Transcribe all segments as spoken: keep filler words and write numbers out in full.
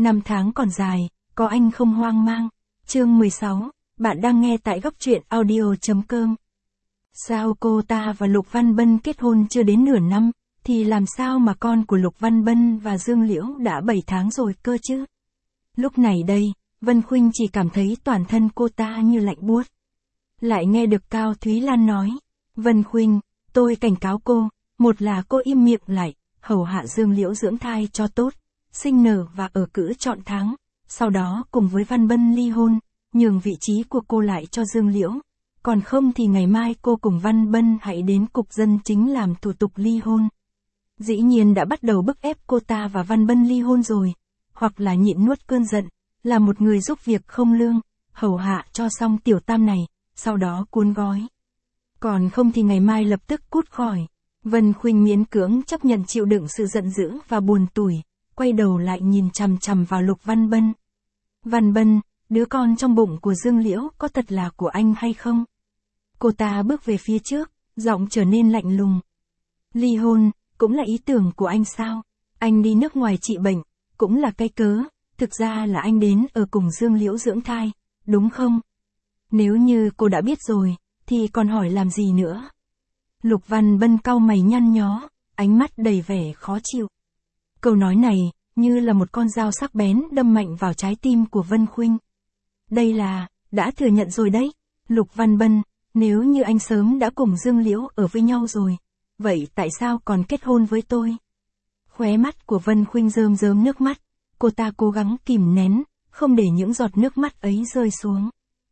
Năm tháng còn dài, có anh không hoang mang. Chương mười sáu, bạn đang nghe tại góc truyện audio chấm com. Sao cô ta và Lục Văn Bân kết hôn chưa đến nửa năm, thì làm sao mà con của Lục Văn Bân và Dương Liễu đã bảy tháng rồi cơ chứ? Lúc này đây, Vân Khuynh chỉ cảm thấy toàn thân cô ta như lạnh buốt. Lại nghe được Cao Thúy Lan nói, Vân Khuynh, tôi cảnh cáo cô, một là cô im miệng lại, hầu hạ Dương Liễu dưỡng thai cho tốt, sinh nở và ở cữ trọn tháng, sau đó cùng với Văn Bân ly hôn, nhường vị trí của cô lại cho Dương Liễu. Còn không thì ngày mai cô cùng Văn Bân hãy đến cục dân chính làm thủ tục ly hôn. Dĩ nhiên đã bắt đầu bức ép cô ta và Văn Bân ly hôn rồi, hoặc là nhịn nuốt cơn giận, là một người giúp việc không lương, hầu hạ cho xong tiểu tam này, sau đó cuốn gói. Còn không thì ngày mai lập tức cút khỏi. Vân Khuynh miễn cưỡng chấp nhận chịu đựng sự giận dữ và buồn tủi, quay đầu lại nhìn chằm chằm vào Lục Văn Bân. Văn Bân, đứa con trong bụng của Dương Liễu có thật là của anh hay không? Cô ta bước về phía trước, giọng trở nên lạnh lùng. Ly hôn, cũng là ý tưởng của anh sao? Anh đi nước ngoài trị bệnh, cũng là cái cớ, thực ra là anh đến ở cùng Dương Liễu dưỡng thai, đúng không? Nếu như cô đã biết rồi, thì còn hỏi làm gì nữa? Lục Văn Bân cau mày nhăn nhó, ánh mắt đầy vẻ khó chịu. Câu nói này, như là một con dao sắc bén đâm mạnh vào trái tim của Vân Khuynh. Đây là, đã thừa nhận rồi đấy, Lục Văn Bân, nếu như anh sớm đã cùng Dương Liễu ở với nhau rồi, vậy tại sao còn kết hôn với tôi? Khóe mắt của Vân Khuynh rơm rớm nước mắt, cô ta cố gắng kìm nén, không để những giọt nước mắt ấy rơi xuống.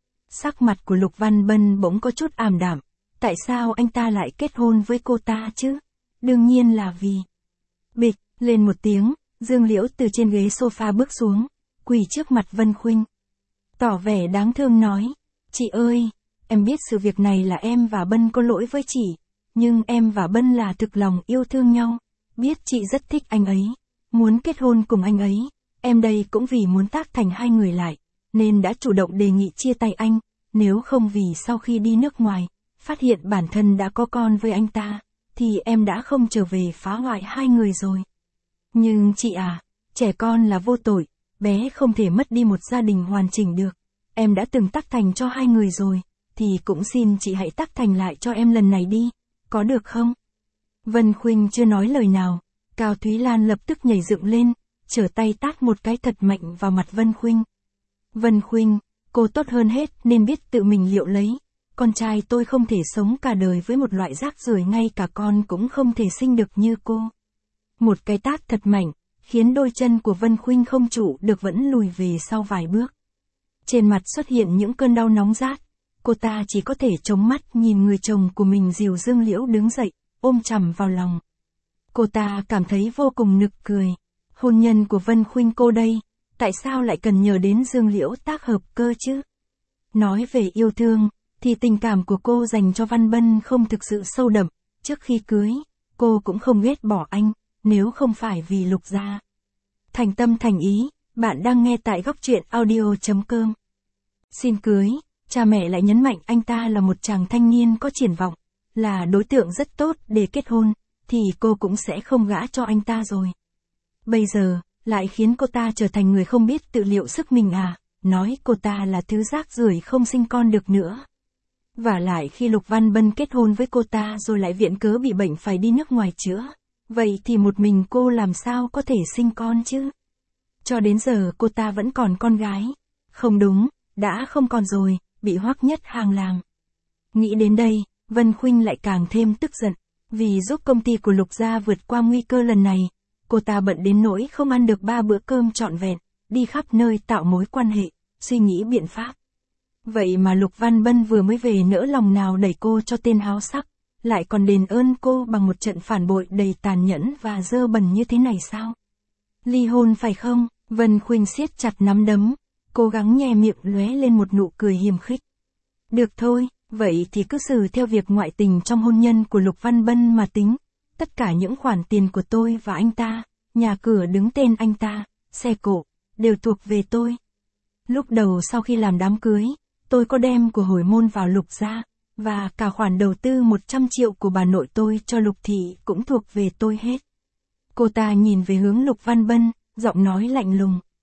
Sắc mặt của Lục Văn Bân bỗng có chút ảm đạm, tại sao anh ta lại kết hôn với cô ta chứ? Đương nhiên là vì... Bịch, lên một tiếng, Dương Liễu từ trên ghế sofa bước xuống, quỳ trước mặt Vân Khuynh. Tỏ vẻ đáng thương nói, chị ơi, em biết sự việc này là em và Bân có lỗi với chị, nhưng em và Bân là thực lòng yêu thương nhau, biết chị rất thích anh ấy, muốn kết hôn cùng anh ấy, em đây cũng vì muốn tác thành hai người lại, nên đã chủ động đề nghị chia tay anh, nếu không vì sau khi đi nước ngoài, phát hiện bản thân đã có con với anh ta, thì em đã không trở về phá hoại hai người rồi. Nhưng chị à, trẻ con là vô tội, bé không thể mất đi một gia đình hoàn chỉnh được, em đã từng tác thành cho hai người rồi, thì cũng xin chị hãy tác thành lại cho em lần này đi, có được không? Vân Khuynh chưa nói lời nào, Cao Thúy Lan lập tức nhảy dựng lên, trở tay tát một cái thật mạnh vào mặt Vân Khuynh. Vân Khuynh, cô tốt hơn hết nên biết tự mình liệu lấy, con trai tôi không thể sống cả đời với một loại rác rưởi, ngay cả con cũng không thể sinh được như cô. Một cái tát thật mạnh, khiến đôi chân của Vân Khuynh không trụ được vẫn lùi về sau vài bước. Trên mặt xuất hiện những cơn đau nóng rát, cô ta chỉ có thể chống mắt nhìn người chồng của mình dìu Dương Liễu đứng dậy, ôm chầm vào lòng. Cô ta cảm thấy vô cùng nực cười. Hôn nhân của Vân Khuynh cô đây, tại sao lại cần nhờ đến Dương Liễu tác hợp cơ chứ? Nói về yêu thương, thì tình cảm của cô dành cho Văn Bân không thực sự sâu đậm, trước khi cưới, cô cũng không ghét bỏ anh, nếu không phải vì Lục gia. Thành tâm thành ý, bạn đang nghe tại góc truyện audio chấm com. Xin cưới, cha mẹ lại nhấn mạnh anh ta là một chàng thanh niên có triển vọng, là đối tượng rất tốt để kết hôn, thì cô cũng sẽ không gả cho anh ta rồi. Bây giờ, lại khiến cô ta trở thành người không biết tự liệu sức mình à, nói cô ta là thứ rác rưởi không sinh con được nữa. Và lại khi Lục Văn Bân kết hôn với cô ta rồi lại viện cớ bị bệnh phải đi nước ngoài chữa, vậy thì một mình cô làm sao có thể sinh con chứ? Cho đến giờ cô ta vẫn còn con gái. Không đúng, đã không còn rồi, bị Hoắc Nhất Hàng làm. Nghĩ đến đây, Vân Khuynh lại càng thêm tức giận, vì giúp công ty của Lục gia vượt qua nguy cơ lần này, cô ta bận đến nỗi không ăn được ba bữa cơm trọn vẹn, đi khắp nơi tạo mối quan hệ, suy nghĩ biện pháp. Vậy mà Lục Văn Bân vừa mới về nỡ lòng nào đẩy cô cho tên háo sắc, lại còn đền ơn cô bằng một trận phản bội đầy tàn nhẫn và dơ bẩn như thế này sao? Ly hôn phải không? Vân Khuynh siết chặt nắm đấm, cố gắng nhe miệng lóe lên một nụ cười hiềm khích. Được thôi, vậy thì cứ xử theo việc ngoại tình trong hôn nhân của Lục Văn Bân mà tính. Tất cả những khoản tiền của tôi và anh ta, nhà cửa đứng tên anh ta, xe cộ, đều thuộc về tôi. Lúc đầu sau khi làm đám cưới, tôi có đem của hồi môn vào Lục gia, và cả khoản đầu tư một trăm triệu của bà nội tôi cho Lục thị cũng thuộc về tôi hết. Cô ta nhìn về hướng Lục Văn Bân, giọng nói lạnh lùng.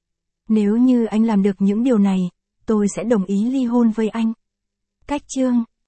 Nếu như anh làm được những điều này, tôi sẽ đồng ý ly hôn với anh. Cách chương